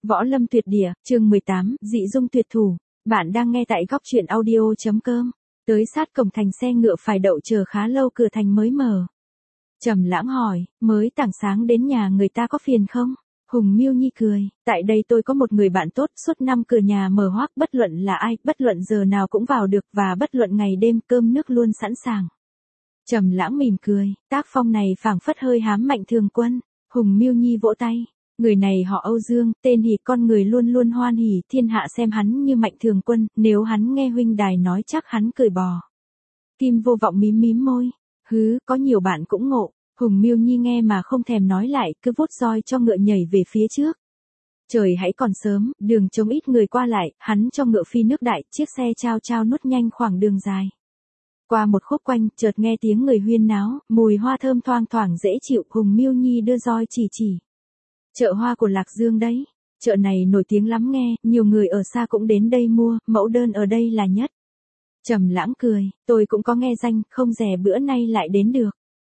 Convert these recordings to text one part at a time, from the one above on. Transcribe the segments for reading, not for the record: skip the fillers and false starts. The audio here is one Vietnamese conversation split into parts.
Võ Lâm Tuyệt Địa, chương 18, Dị Dung Tuyệt Thủ. Bạn đang nghe tại góc truyện audio.com. Tới sát cổng thành xe ngựa phải đậu chờ khá lâu, cửa thành mới mở. Trầm Lãng hỏi, mới tảng sáng đến nhà người ta có phiền không? Hùng Miêu Nhi cười, tại đây tôi có một người bạn tốt, suốt năm cửa nhà mở hoác, bất luận là ai, bất luận giờ nào cũng vào được, và bất luận ngày đêm cơm nước luôn sẵn sàng. Trầm Lãng mỉm cười, tác phong này phảng phất hơi hám Mạnh Thường Quân. Hùng Miêu Nhi vỗ tay. Người này họ Âu Dương, tên hỉ, con người luôn luôn hoan hỉ, thiên hạ xem hắn như Mạnh Thường Quân, nếu hắn nghe huynh đài nói chắc hắn cười bò. Kim Vô Vọng mím mím môi, hứ, có nhiều bạn cũng ngộ. Hùng Miêu Nhi nghe mà không thèm nói lại, cứ vuốt roi cho ngựa nhảy về phía trước. Trời hãy còn sớm, đường trống ít người qua lại, hắn cho ngựa phi nước đại, chiếc xe chao chao nuốt nhanh khoảng đường dài. Qua một khúc quanh, chợt nghe tiếng người huyên náo, mùi hoa thơm thoang thoảng dễ chịu, Hùng Miêu Nhi đưa roi chỉ. Chợ hoa của Lạc Dương đấy, chợ này nổi tiếng lắm nghe, nhiều người ở xa cũng đến đây mua, mẫu đơn ở đây là nhất. Trầm Lãng cười, tôi cũng có nghe danh, không dè bữa nay lại đến được.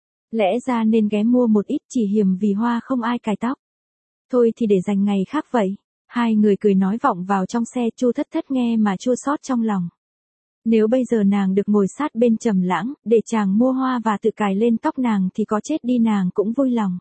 Lẽ ra nên ghé mua một ít, chỉ hiềm vì hoa không ai cài tóc. Thôi thì để dành ngày khác vậy. Hai người cười nói vọng vào trong xe, Chu Thất Thất nghe mà chua xót trong lòng. Nếu bây giờ nàng được ngồi sát bên Trầm Lãng, để chàng mua hoa và tự cài lên tóc nàng thì có chết đi nàng cũng vui lòng.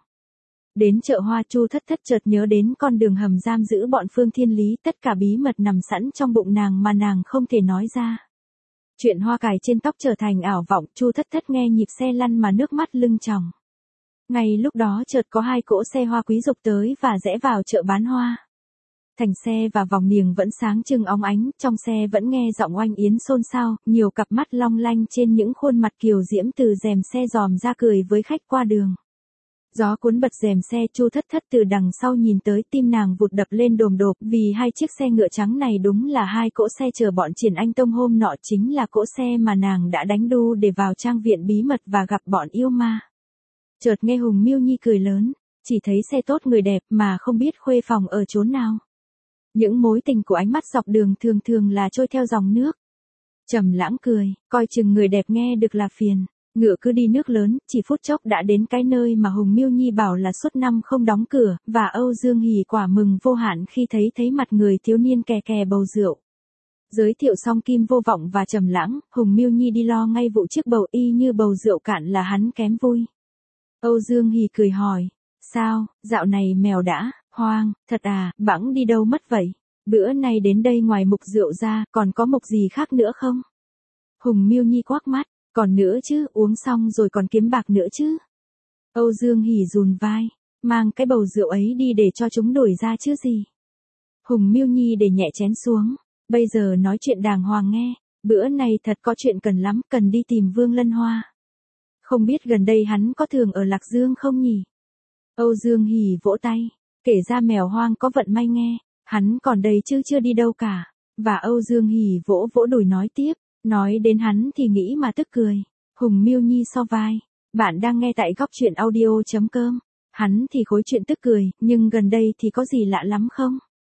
Đến chợ hoa, Chu Thất Thất chợt nhớ đến con đường hầm giam giữ bọn Phương Thiên Lý, tất cả bí mật nằm sẵn trong bụng nàng mà nàng không thể nói ra. Chuyện hoa cài trên tóc trở thành ảo vọng, Chu Thất Thất nghe nhịp xe lăn mà nước mắt lưng tròng. Ngay lúc đó chợt có hai cỗ xe hoa quý dục tới và rẽ vào chợ bán hoa. Thành xe và vòng niềng vẫn sáng trưng óng ánh, trong xe vẫn nghe giọng oanh yến xôn xao, nhiều cặp mắt long lanh trên những khuôn mặt kiều diễm từ rèm xe dòm ra cười với khách qua đường. Gió cuốn bật rèm xe, Chu Thất Thất từ đằng sau nhìn tới, tim nàng vụt đập lên đồm đột, vì hai chiếc xe ngựa trắng này đúng là hai cỗ xe chờ bọn Triển Anh Tông hôm nọ, chính là cỗ xe mà nàng đã đánh đu để vào trang viện bí mật và gặp bọn yêu ma. Chợt nghe Hùng Miêu Nhi cười lớn, chỉ thấy xe tốt người đẹp mà không biết khuê phòng ở chốn nào. Những mối tình của ánh mắt dọc đường thường thường là trôi theo dòng nước. Trầm Lãng cười, coi chừng người đẹp nghe được là phiền. Ngựa cứ đi nước lớn, chỉ phút chốc đã đến cái nơi mà Hùng Miêu Nhi bảo là suốt năm không đóng cửa, và Âu Dương hỉ quả mừng vô hạn khi thấy mặt người thiếu niên kè kè bầu rượu. Giới thiệu xong Kim Vô Vọng và Trầm Lãng, Hùng Miêu Nhi đi lo ngay vụ chiếc bầu, y như bầu rượu cạn là hắn kém vui. Âu Dương hỉ cười hỏi, sao, dạo này mèo đã hoang, thật à, bẵng đi đâu mất vậy? Bữa nay đến đây ngoài mục rượu ra, còn có mục gì khác nữa không? Hùng Miêu Nhi quắc mắt. Còn nữa chứ, uống xong rồi còn kiếm bạc nữa chứ. Âu Dương hỉ dùn vai, mang cái bầu rượu ấy đi để cho chúng đổi ra chứ gì. Hùng Miêu Nhi để nhẹ chén xuống, bây giờ nói chuyện đàng hoàng nghe, bữa này thật có chuyện cần lắm, cần đi tìm Vương Lân Hoa. Không biết gần đây hắn có thường ở Lạc Dương không nhỉ? Âu Dương hỉ vỗ tay, kể ra mèo hoang có vận may nghe, hắn còn đây chứ chưa đi đâu cả. Và Âu Dương hỉ vỗ vỗ đùi nói tiếp. Nói đến hắn thì nghĩ mà tức cười. Hùng Miêu Nhi so vai. Bạn đang nghe tại góc truyện audio.com. Hắn thì khối chuyện tức cười, nhưng gần đây thì có gì lạ lắm không?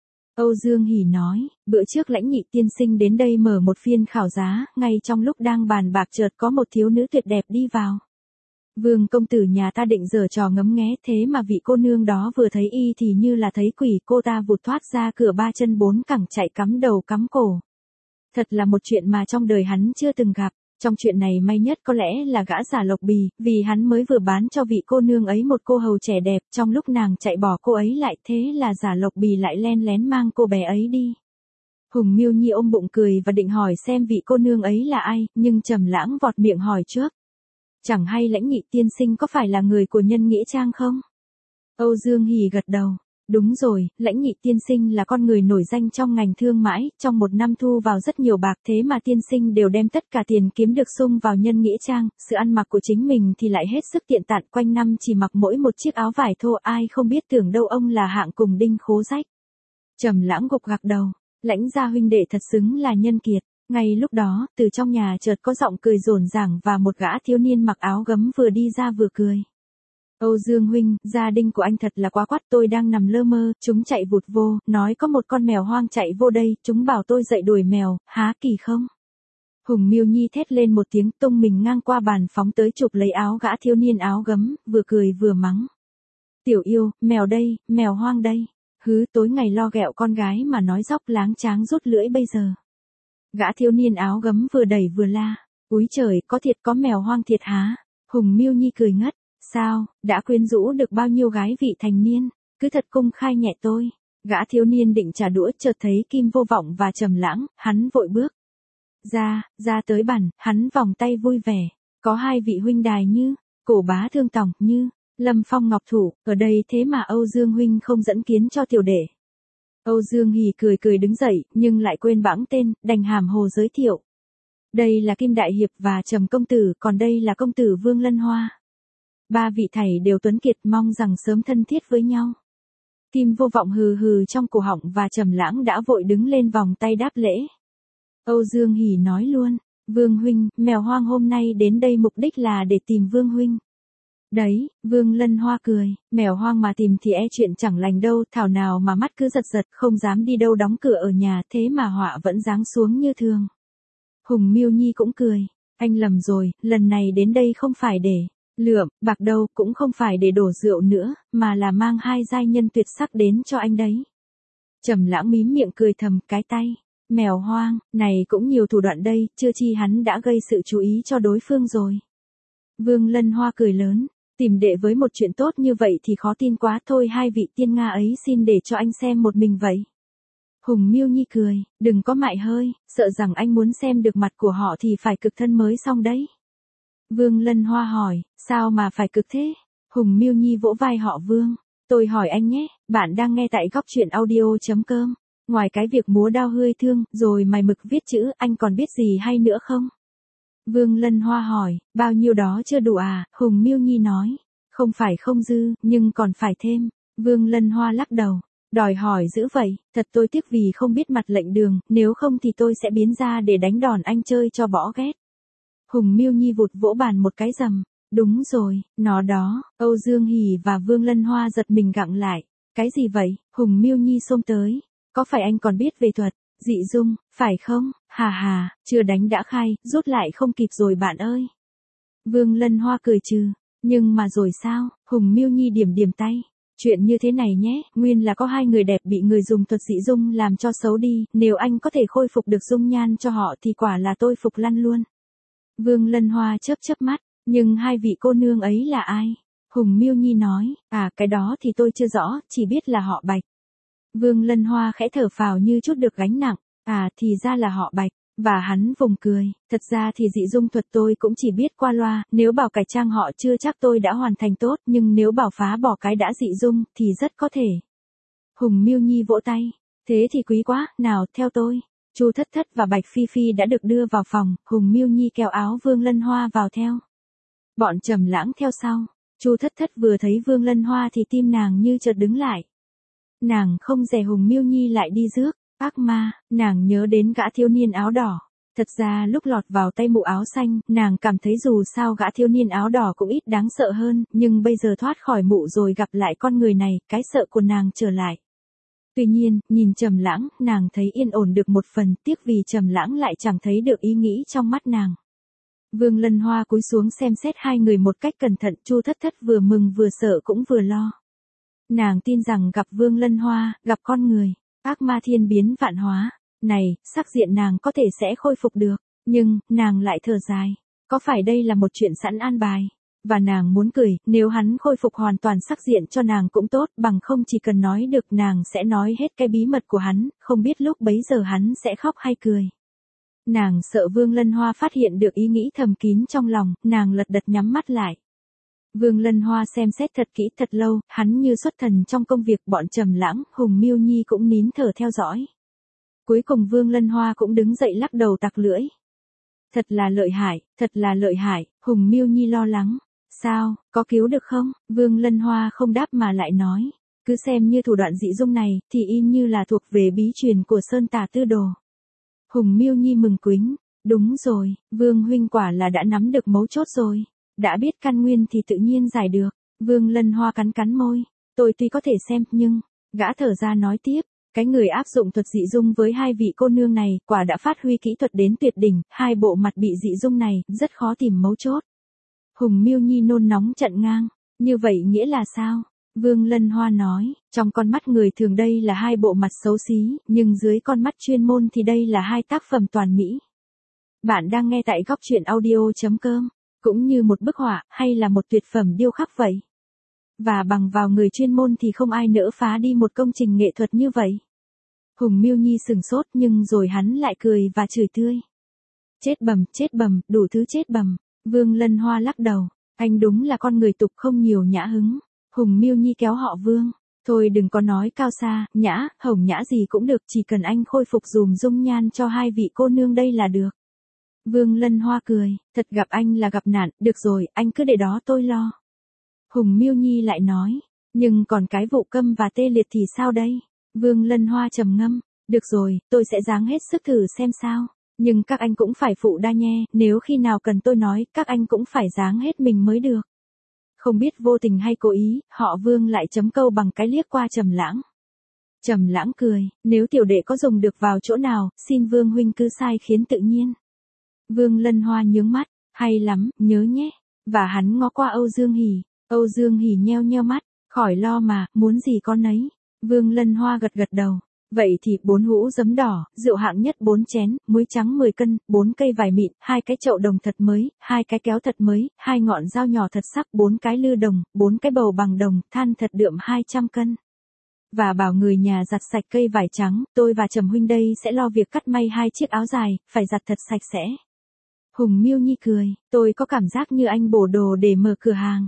Âu Dương hỉ nói, bữa trước Lãnh Nhị tiên sinh đến đây mở một phiên khảo giá, ngay trong lúc đang bàn bạc chợt có một thiếu nữ tuyệt đẹp đi vào. Vương công tử nhà ta định giở trò ngấm nghé, thế mà vị cô nương đó vừa thấy y thì như là thấy quỷ, cô ta vụt thoát ra cửa ba chân bốn cẳng chạy cắm đầu cắm cổ. Thật là một chuyện mà trong đời hắn chưa từng gặp. Trong chuyện này may nhất có lẽ là gã Giả Lộc Bì, vì hắn mới vừa bán cho vị cô nương ấy một cô hầu trẻ đẹp, trong lúc nàng chạy bỏ cô ấy lại, thế là Giả Lộc Bì lại len lén mang cô bé ấy đi. Hùng Miêu Nhi ôm bụng cười và định hỏi xem vị cô nương ấy là ai, nhưng Trầm Lãng vọt miệng hỏi trước. Chẳng hay Lãnh Nhị tiên sinh có phải là người của Nhân Nghĩa Trang không? Âu Dương hỉ gật đầu. Đúng rồi, Lãnh Nhị tiên sinh là con người nổi danh trong ngành thương mãi, trong một năm thu vào rất nhiều bạc, thế mà tiên sinh đều đem tất cả tiền kiếm được sung vào Nhân Nghĩa Trang, sự ăn mặc của chính mình thì lại hết sức tiện tạn, quanh năm chỉ mặc mỗi một chiếc áo vải thô, ai không biết tưởng đâu ông là hạng cùng đinh khố rách. Trầm Lãng gục gặc đầu, Lãnh gia huynh đệ thật xứng là nhân kiệt. Ngay lúc đó, từ trong nhà chợt có giọng cười rộn ràng và một gã thiếu niên mặc áo gấm vừa đi ra vừa cười. Âu Dương huynh, gia đình của anh thật là quá quắt, tôi đang nằm lơ mơ, chúng chạy vụt vô, nói có một con mèo hoang chạy vô đây, chúng bảo tôi dậy đuổi mèo, há kỳ không? Hùng Miêu Nhi thét lên một tiếng, tung mình ngang qua bàn phóng tới chụp lấy áo gã thiếu niên áo gấm, vừa cười vừa mắng. Tiểu yêu, mèo đây, mèo hoang đây. Hứ, tối ngày lo ghẹo con gái mà nói dóc láng tráng rút lưỡi bây giờ. Gã thiếu niên áo gấm vừa đẩy vừa la. Úi trời, có thiệt có mèo hoang thiệt há. Hùng Miêu Nhi cười ngất. Sao, đã quyến rũ được bao nhiêu gái vị thành niên, cứ thật công khai nhẹ tôi. Gã thiếu niên định trả đũa chợt thấy Kim Vô Vọng và Trầm Lãng, hắn vội bước ra tới bàn, hắn vòng tay vui vẻ. Có hai vị huynh đài Như, Cổ Bá Thương Tòng, Như, Lâm Phong Ngọc Thủ, ở đây thế mà Âu Dương huynh không dẫn kiến cho tiểu đệ. Âu Dương hì cười cười đứng dậy, nhưng lại quên bẵng tên, đành hàm hồ giới thiệu. Đây là Kim Đại Hiệp và Trầm công tử, còn đây là công tử Vương Lân Hoa. Ba vị thầy đều tuấn kiệt, mong rằng sớm thân thiết với nhau. Kim Vô Vọng hừ hừ trong cổ họng và Trầm Lãng đã vội đứng lên vòng tay đáp lễ. Âu Dương hỉ nói luôn, Vương huynh, mèo hoang hôm nay đến đây mục đích là để tìm Vương huynh. Đấy, Vương Lân Hoa cười, mèo hoang mà tìm thì e chuyện chẳng lành đâu, thảo nào mà mắt cứ giật giật không dám đi đâu, đóng cửa ở nhà, thế mà họa vẫn giáng xuống như thường. Hùng Miêu Nhi cũng cười, anh lầm rồi, lần này đến đây không phải để lượm bạc đâu, cũng không phải để đổ rượu nữa, mà là mang hai giai nhân tuyệt sắc đến cho anh đấy. Trầm Lãng mím miệng cười thầm, cái tay mèo hoang này cũng nhiều thủ đoạn đây, chưa chi hắn đã gây sự chú ý cho đối phương rồi. Vương Lân Hoa cười lớn, tìm đệ với một chuyện tốt như vậy thì khó tin quá, thôi hai vị tiên Nga ấy xin để cho anh xem một mình vậy. Hùng Miêu Nhi cười, đừng có mại hơi, sợ rằng anh muốn xem được mặt của họ thì phải cực thân mới xong đấy. Vương Lân Hoa hỏi, sao mà phải cực thế? Hùng Miêu Nhi vỗ vai họ Vương, tôi hỏi anh nhé, bạn đang nghe tại góc truyện audio.com. Ngoài cái việc múa đao hươi thương, rồi mài mực viết chữ, anh còn biết gì hay nữa không? Vương Lân Hoa hỏi, bao nhiêu đó chưa đủ à? Hùng Miêu Nhi nói, không phải không dư, nhưng còn phải thêm. Vương Lân Hoa lắc đầu, đòi hỏi dữ vậy, thật tôi tiếc vì không biết mặt lệnh đường, nếu không thì tôi sẽ biến ra để đánh đòn anh chơi cho bỏ ghét. Hùng Miêu Nhi vụt vỗ bàn một cái rầm, đúng rồi, nó đó. Âu Dương hỉ và Vương Lân Hoa giật mình gặng lại, cái gì vậy? Hùng Miêu Nhi xông tới, có phải anh còn biết về thuật dị dung, phải không? Hà hà, chưa đánh đã khai, rút lại không kịp rồi bạn ơi. Vương Lân Hoa cười trừ, nhưng mà rồi sao? Hùng Miêu Nhi điểm điểm tay. Chuyện như thế này nhé, nguyên là có hai người đẹp bị người dùng thuật dị dung làm cho xấu đi, nếu anh có thể khôi phục được dung nhan cho họ thì quả là tôi phục lăn luôn. Vương Lân Hoa chớp chớp mắt, nhưng hai vị cô nương ấy là ai? Hùng Miêu Nhi nói, cái đó thì tôi chưa rõ, chỉ biết là họ Bạch. Vương Lân Hoa khẽ thở phào như chút được gánh nặng, thì ra là họ Bạch, và hắn vùng cười, thật ra thì dị dung thuật tôi cũng chỉ biết qua loa, nếu bảo cải trang họ chưa chắc tôi đã hoàn thành tốt, nhưng nếu bảo phá bỏ cái đã dị dung thì rất có thể. Hùng Miêu Nhi vỗ tay, thế thì quý quá, nào theo tôi. Chu Thất Thất và Bạch Phi Phi đã được đưa vào phòng, Hùng Miêu Nhi kéo áo Vương Lân Hoa vào theo. Bọn Trầm Lãng theo sau. Chu Thất Thất vừa thấy Vương Lân Hoa thì tim nàng như chợt đứng lại. Nàng không dè Hùng Miêu Nhi lại đi rước, ác ma, nàng nhớ đến gã thiếu niên áo đỏ. Thật ra lúc lọt vào tay mụ áo xanh, nàng cảm thấy dù sao gã thiếu niên áo đỏ cũng ít đáng sợ hơn, nhưng bây giờ thoát khỏi mụ rồi gặp lại con người này, cái sợ của nàng trở lại. Tuy nhiên, nhìn Trầm Lãng, nàng thấy yên ổn được một phần, tiếc vì Trầm Lãng lại chẳng thấy được ý nghĩ trong mắt nàng. Vương Lân Hoa cúi xuống xem xét hai người một cách cẩn thận, Chu Thất Thất vừa mừng vừa sợ cũng vừa lo. Nàng tin rằng gặp Vương Lân Hoa, gặp con người, ác ma thiên biến vạn hóa, này, sắc diện nàng có thể sẽ khôi phục được, nhưng, nàng lại thở dài, có phải đây là một chuyện sẵn an bài? Và nàng muốn cười, nếu hắn khôi phục hoàn toàn sắc diện cho nàng cũng tốt, bằng không chỉ cần nói được nàng sẽ nói hết cái bí mật của hắn, không biết lúc bấy giờ hắn sẽ khóc hay cười. Nàng sợ Vương Lân Hoa phát hiện được ý nghĩ thầm kín trong lòng, nàng lật đật nhắm mắt lại. Vương Lân Hoa xem xét thật kỹ thật lâu, hắn như xuất thần trong công việc, bọn Trầm Lãng, Hùng Miêu Nhi cũng nín thở theo dõi. Cuối cùng Vương Lân Hoa cũng đứng dậy lắc đầu tặc lưỡi. Thật là lợi hại, Hùng Miêu Nhi lo lắng. Sao, có cứu được không? Vương Lân Hoa không đáp mà lại nói. Cứ xem như thủ đoạn dị dung này, thì y như là thuộc về bí truyền của Sơn Tà Tư Đồ. Hùng Miêu Nhi mừng quính. Đúng rồi, Vương huynh quả là đã nắm được mấu chốt rồi. Đã biết căn nguyên thì tự nhiên giải được. Vương Lân Hoa cắn cắn môi. Tôi tuy có thể xem, nhưng, gã thở ra nói tiếp. Cái người áp dụng thuật dị dung với hai vị cô nương này, quả đã phát huy kỹ thuật đến tuyệt đỉnh, hai bộ mặt bị dị dung này, rất khó tìm mấu chốt. Hùng Miêu Nhi nôn nóng trận ngang. Như vậy nghĩa là sao? Vương Lân Hoa nói, trong con mắt người thường đây là hai bộ mặt xấu xí, nhưng dưới con mắt chuyên môn thì đây là hai tác phẩm toàn mỹ. Bạn đang nghe tại góc truyện audio.com, cũng như một bức họa hay là một tuyệt phẩm điêu khắc vậy. Và bằng vào người chuyên môn thì không ai nỡ phá đi một công trình nghệ thuật như vậy. Hùng Miêu Nhi sừng sốt nhưng rồi hắn lại cười và chửi tươi. Chết bầm, đủ thứ chết bầm. Vương Lân Hoa lắc đầu, anh đúng là con người tục không nhiều nhã hứng. Hùng Miêu Nhi kéo họ Vương, thôi đừng có nói cao xa, nhã, hồng nhã gì cũng được, chỉ cần anh khôi phục dùm dung nhan cho hai vị cô nương đây là được. Vương Lân Hoa cười, thật gặp anh là gặp nạn, được rồi, anh cứ để đó tôi lo. Hùng Miêu Nhi lại nói, nhưng còn cái vụ câm và tê liệt thì sao đây? Vương Lân Hoa trầm ngâm, được rồi, tôi sẽ dáng hết sức thử xem sao. Nhưng các anh cũng phải phụ đa nhe, nếu khi nào cần tôi nói, các anh cũng phải dáng hết mình mới được. Không biết vô tình hay cố ý, họ Vương lại chấm câu bằng cái liếc qua Trầm Lãng. Trầm Lãng cười, nếu tiểu đệ có dùng được vào chỗ nào, xin Vương huynh cứ sai khiến tự nhiên. Vương Lân Hoa nhướng mắt, hay lắm, nhớ nhé. Và hắn ngó qua Âu Dương Hỉ. Âu Dương Hỉ nheo nheo mắt, khỏi lo mà, muốn gì con nấy. Vương Lân Hoa gật gật đầu. Vậy thì 4 hũ giấm đỏ, rượu hạng nhất 4 chén, muối trắng 10 cân, 4 cây vải mịn, 2 cái chậu đồng thật mới, 2 cái kéo thật mới, 2 ngọn dao nhỏ thật sắc, 4 cái lư đồng, 4 cái bầu bằng đồng, than thật đượm 200 cân. Và bảo người nhà giặt sạch cây vải trắng, tôi và Trầm huynh đây sẽ lo việc cắt may 2 chiếc áo dài, phải giặt thật sạch sẽ. Hùng Miêu Nhi cười, tôi có cảm giác như anh bổ đồ để mở cửa hàng.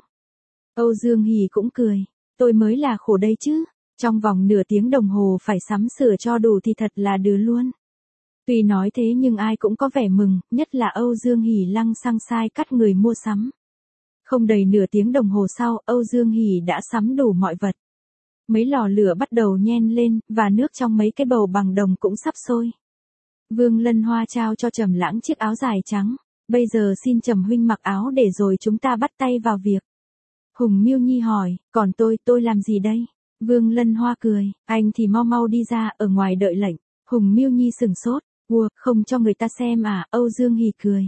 Âu Dương Hỉ cũng cười, tôi mới là khổ đây chứ. Trong vòng nửa tiếng đồng hồ phải sắm sửa cho đủ thì thật là đừ luôn. Tuy nói thế nhưng ai cũng có vẻ mừng, nhất là Âu Dương Hỉ lăng xăng sai cắt người mua sắm. Không đầy nửa tiếng đồng hồ sau, Âu Dương Hỉ đã sắm đủ mọi vật. Mấy lò lửa bắt đầu nhen lên, và nước trong mấy cái bầu bằng đồng cũng sắp sôi. Vương Lân Hoa trao cho Trầm Lãng chiếc áo dài trắng. Bây giờ xin Trầm huynh mặc áo để rồi chúng ta bắt tay vào việc. Hùng Miêu Nhi hỏi, còn tôi làm gì đây? Vương Lân Hoa cười, anh thì mau mau đi ra, ở ngoài đợi lệnh. Hùng Miêu Nhi sừng sốt, không cho người ta xem à? Âu Dương Hỉ cười.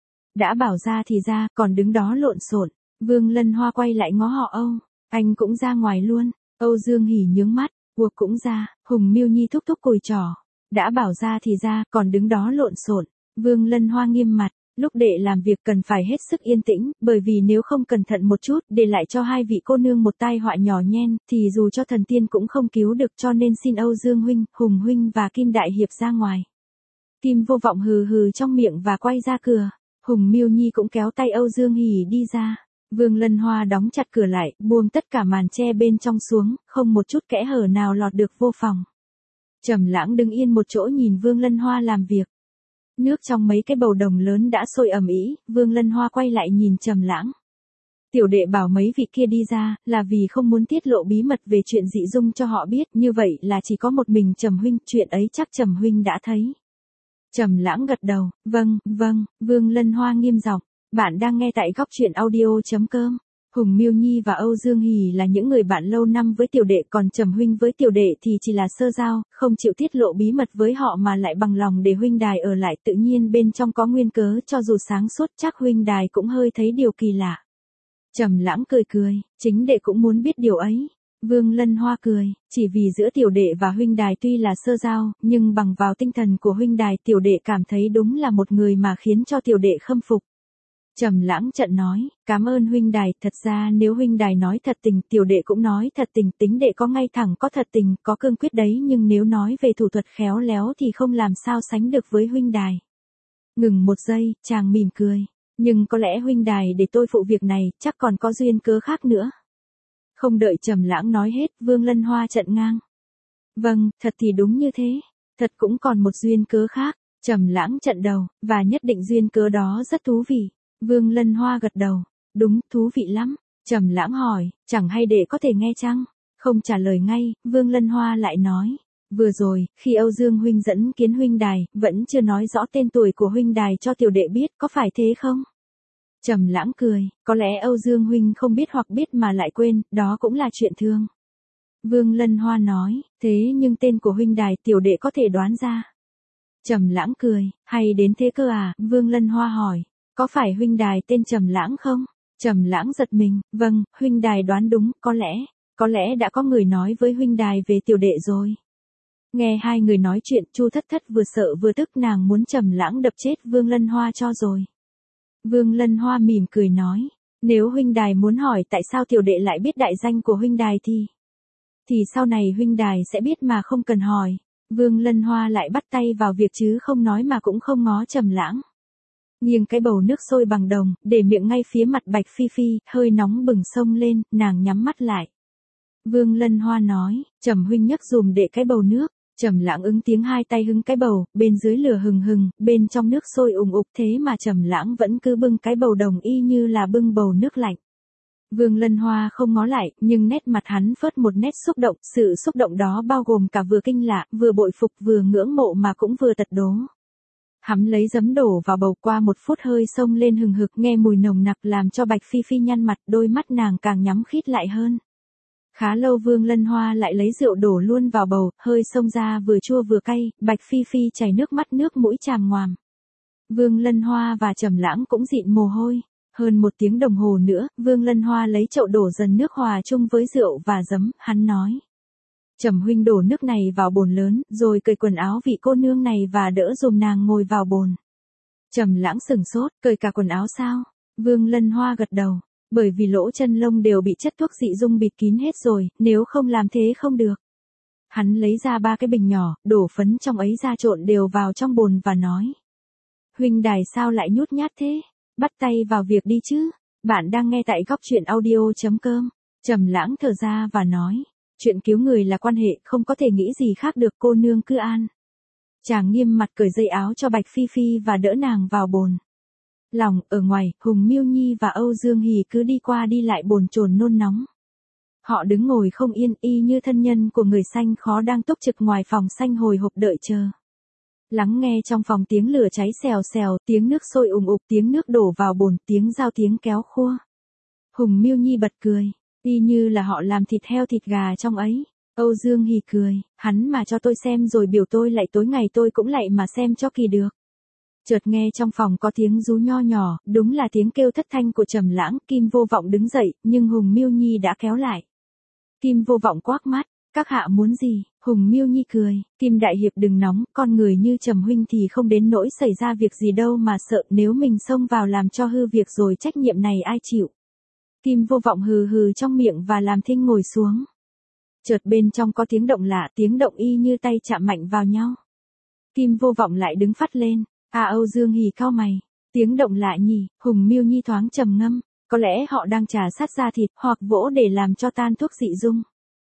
Đã bảo ra thì ra, còn đứng đó lộn xộn. Vương Lân Hoa quay lại ngó họ Âu, anh cũng ra ngoài luôn. Âu Dương Hỉ nhướng mắt, cũng ra. Hùng Miêu Nhi thúc thúc cùi trỏ. Đã bảo ra thì ra, còn đứng đó lộn xộn. Vương Lân Hoa nghiêm mặt. Lúc đệ làm việc cần phải hết sức yên tĩnh, bởi vì nếu không cẩn thận một chút, để lại cho hai vị cô nương một tai họa nhỏ nhen, thì dù cho thần tiên cũng không cứu được, cho nên xin Âu Dương huynh, Hùng huynh và Kim đại hiệp ra ngoài. Kim Vô Vọng hừ hừ trong miệng và quay ra cửa. Hùng Miêu Nhi cũng kéo tay Âu Dương Hỉ đi ra. Vương Lân Hoa đóng chặt cửa lại, buông tất cả màn che bên trong xuống, không một chút kẽ hở nào lọt được vô phòng. Trầm Lãng đứng yên một chỗ nhìn Vương Lân Hoa làm việc. Nước trong mấy cái bầu đồng lớn đã sôi ầm ĩ, Vương Lân Hoa quay lại nhìn Trầm Lãng. Tiểu đệ bảo mấy vị kia đi ra, là vì không muốn tiết lộ bí mật về chuyện dị dung cho họ biết, như vậy là chỉ có một mình Trầm huynh, chuyện ấy chắc Trầm huynh đã thấy. Trầm Lãng gật đầu, vâng, Vương Lân Hoa nghiêm giọng, bạn đang nghe tại góc truyện audio.com. Hùng Miêu Nhi và Âu Dương Hỉ là những người bạn lâu năm với tiểu đệ, còn Trầm huynh với tiểu đệ thì chỉ là sơ giao, không chịu tiết lộ bí mật với họ mà lại bằng lòng để huynh đài ở lại, tự nhiên bên trong có nguyên cớ, cho dù sáng suốt chắc huynh đài cũng hơi thấy điều kỳ lạ. Trầm Lãng cười, chính đệ cũng muốn biết điều ấy. Vương Lân Hoa cười, chỉ vì giữa tiểu đệ và huynh đài tuy là sơ giao, nhưng bằng vào tinh thần của huynh đài, tiểu đệ cảm thấy đúng là một người mà khiến cho tiểu đệ khâm phục. Trầm Lãng chợt nói, cảm ơn huynh đài, thật ra nếu huynh đài nói thật tình, tiểu đệ cũng nói thật tình, tính đệ có ngay thẳng, có thật tình, có cương quyết đấy, nhưng nếu nói về thủ thuật khéo léo thì không làm sao sánh được với huynh đài. Ngừng một giây, chàng mỉm cười, nhưng có lẽ huynh đài để tôi phụ việc này, chắc còn có duyên cớ khác nữa. Không đợi Trầm Lãng nói hết, Vương Lân Hoa chặn ngang. Vâng, thật thì đúng như thế, thật cũng còn một duyên cớ khác. Trầm Lãng chặn đầu, và nhất định duyên cớ đó rất thú vị. Vương Lân Hoa gật đầu, đúng, thú vị lắm. Trầm Lãng hỏi, chẳng hay đệ có thể nghe chăng? Không trả lời ngay, Vương Lân Hoa lại nói, vừa rồi, khi Âu Dương huynh dẫn kiến huynh đài, vẫn chưa nói rõ tên tuổi của huynh đài cho tiểu đệ biết, có phải thế không? Trầm Lãng cười, có lẽ Âu Dương huynh không biết hoặc biết mà lại quên, đó cũng là chuyện thường. Vương Lân Hoa nói, thế nhưng tên của huynh đài tiểu đệ có thể đoán ra. Trầm Lãng cười, hay đến thế cơ à? Vương Lân Hoa hỏi, có phải huynh đài tên Trầm Lãng không? Trầm Lãng giật mình, vâng, huynh đài đoán đúng, có lẽ. có lẽ đã có người nói với huynh đài về tiểu đệ rồi. Nghe hai người nói chuyện, Chu Thất Thất vừa sợ vừa tức, nàng muốn Trầm Lãng đập chết Vương Lân Hoa cho rồi. Vương Lân Hoa mỉm cười nói, nếu huynh đài muốn hỏi tại sao tiểu đệ lại biết đại danh của huynh đài thì sau này huynh đài sẽ biết mà không cần hỏi. Vương Lân Hoa lại bắt tay vào việc chứ không nói mà cũng không ngó Trầm Lãng. Nghiêng cái bầu nước sôi bằng đồng, để miệng ngay phía mặt Bạch Phi Phi, hơi nóng bừng xông lên, nàng nhắm mắt lại. Vương Lân Hoa nói, Trầm huynh nhấc dùm đệ cái bầu nước. Trầm Lãng ứng tiếng, hai tay hứng cái bầu, bên dưới lửa hừng hừng, bên trong nước sôi ùng ục, thế mà Trầm Lãng vẫn cứ bưng cái bầu đồng y như là bưng bầu nước lạnh. Vương Lân Hoa không ngó lại, nhưng nét mặt hắn phớt một nét xúc động, sự xúc động đó bao gồm cả vừa kinh lạ, vừa bội phục, vừa ngưỡng mộ mà cũng vừa tật đố. Hắn lấy giấm đổ vào bầu, qua 1 phút hơi xông lên hừng hực, nghe mùi nồng nặc làm cho Bạch Phi Phi nhăn mặt, đôi mắt nàng càng nhắm khít lại hơn. Khá lâu Vương Lân Hoa lại lấy rượu đổ luôn vào bầu, hơi xông ra vừa chua vừa cay, Bạch Phi Phi chảy nước mắt, nước mũi tràm ngoàm. Vương Lân Hoa và Trầm Lãng cũng dịn mồ hôi. Hơn 1 tiếng đồng hồ nữa, Vương Lân Hoa lấy chậu đổ dần nước hòa chung với rượu và giấm, hắn nói. Trầm huynh đổ nước này vào bồn lớn, rồi cởi quần áo vị cô nương này và đỡ dùm nàng ngồi vào bồn. Trầm Lãng sửng sốt, cởi cả quần áo sao? Vương Lân Hoa gật đầu. Bởi vì lỗ chân lông đều bị chất thuốc dị dung bịt kín hết rồi, nếu không làm thế không được. Hắn lấy ra 3 cái bình nhỏ, đổ phấn trong ấy ra trộn đều vào trong bồn và nói. Huynh đài sao lại nhút nhát thế? Bắt tay vào việc đi chứ. Bạn đang nghe tại góc truyện audio.com. Trầm Lãng thở ra và nói. Chuyện cứu người là quan hệ, không có thể nghĩ gì khác được, cô nương cứ an. Chàng nghiêm mặt cởi dây áo cho Bạch Phi Phi và đỡ nàng vào bồn. Lòng, ở ngoài, Hùng Miêu Nhi và Âu Dương Hỉ cứ đi qua đi lại bồn chồn nôn nóng. Họ đứng ngồi không yên, y như thân nhân của người xanh khó đang túc trực ngoài phòng xanh hồi hộp đợi chờ. Lắng nghe trong phòng tiếng lửa cháy xèo xèo, tiếng nước sôi ùng ục, tiếng nước đổ vào bồn, tiếng dao, tiếng kéo khua. Hùng Miêu Nhi bật cười, y như là họ làm thịt heo thịt gà trong ấy. Âu Dương Hỉ cười, hắn mà cho tôi xem rồi biểu tôi lạy tối ngày tôi cũng lạy mà xem cho kỳ được. Chợt nghe trong phòng có tiếng rú nho nhỏ, đúng là tiếng kêu thất thanh của Trầm Lãng. Kim Vô Vọng đứng dậy, nhưng Hùng Miêu Nhi đã kéo lại. Kim Vô Vọng quắc mắt, các hạ muốn gì? Hùng Miêu Nhi cười, Kim đại hiệp đừng nóng, con người như Trầm huynh thì không đến nỗi xảy ra việc gì đâu mà sợ, nếu mình xông vào làm cho hư việc rồi trách nhiệm này ai chịu? Kim Vô Vọng hừ hừ trong miệng và làm thinh ngồi xuống. Chợt bên trong có tiếng động lạ, tiếng động y như tay chạm mạnh vào nhau. Kim Vô Vọng lại đứng phắt lên. Âu Dương Hỉ cau mày, tiếng động lạ nhỉ? Hùng Miêu Nhi thoáng trầm ngâm, có lẽ họ đang trà sát da thịt hoặc vỗ để làm cho tan thuốc dị dung.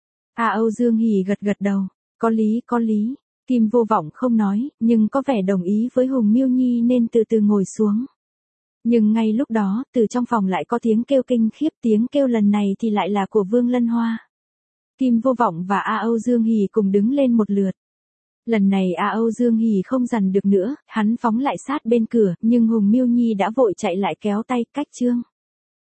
Âu Dương Hỉ gật gật đầu, có lý. Kim Vô Vọng không nói, nhưng có vẻ đồng ý với Hùng Miêu Nhi nên từ từ ngồi xuống. Nhưng ngay lúc đó, từ trong phòng lại có tiếng kêu kinh khiếp, tiếng kêu lần này thì lại là của Vương Lân Hoa. Kim Vô Vọng và Âu Dương Hỉ cùng đứng lên một lượt. Lần này Âu Dương Hỉ không dằn được nữa, hắn phóng lại sát bên cửa, nhưng Hùng Miêu Nhi đã vội chạy lại kéo tay, cách chương.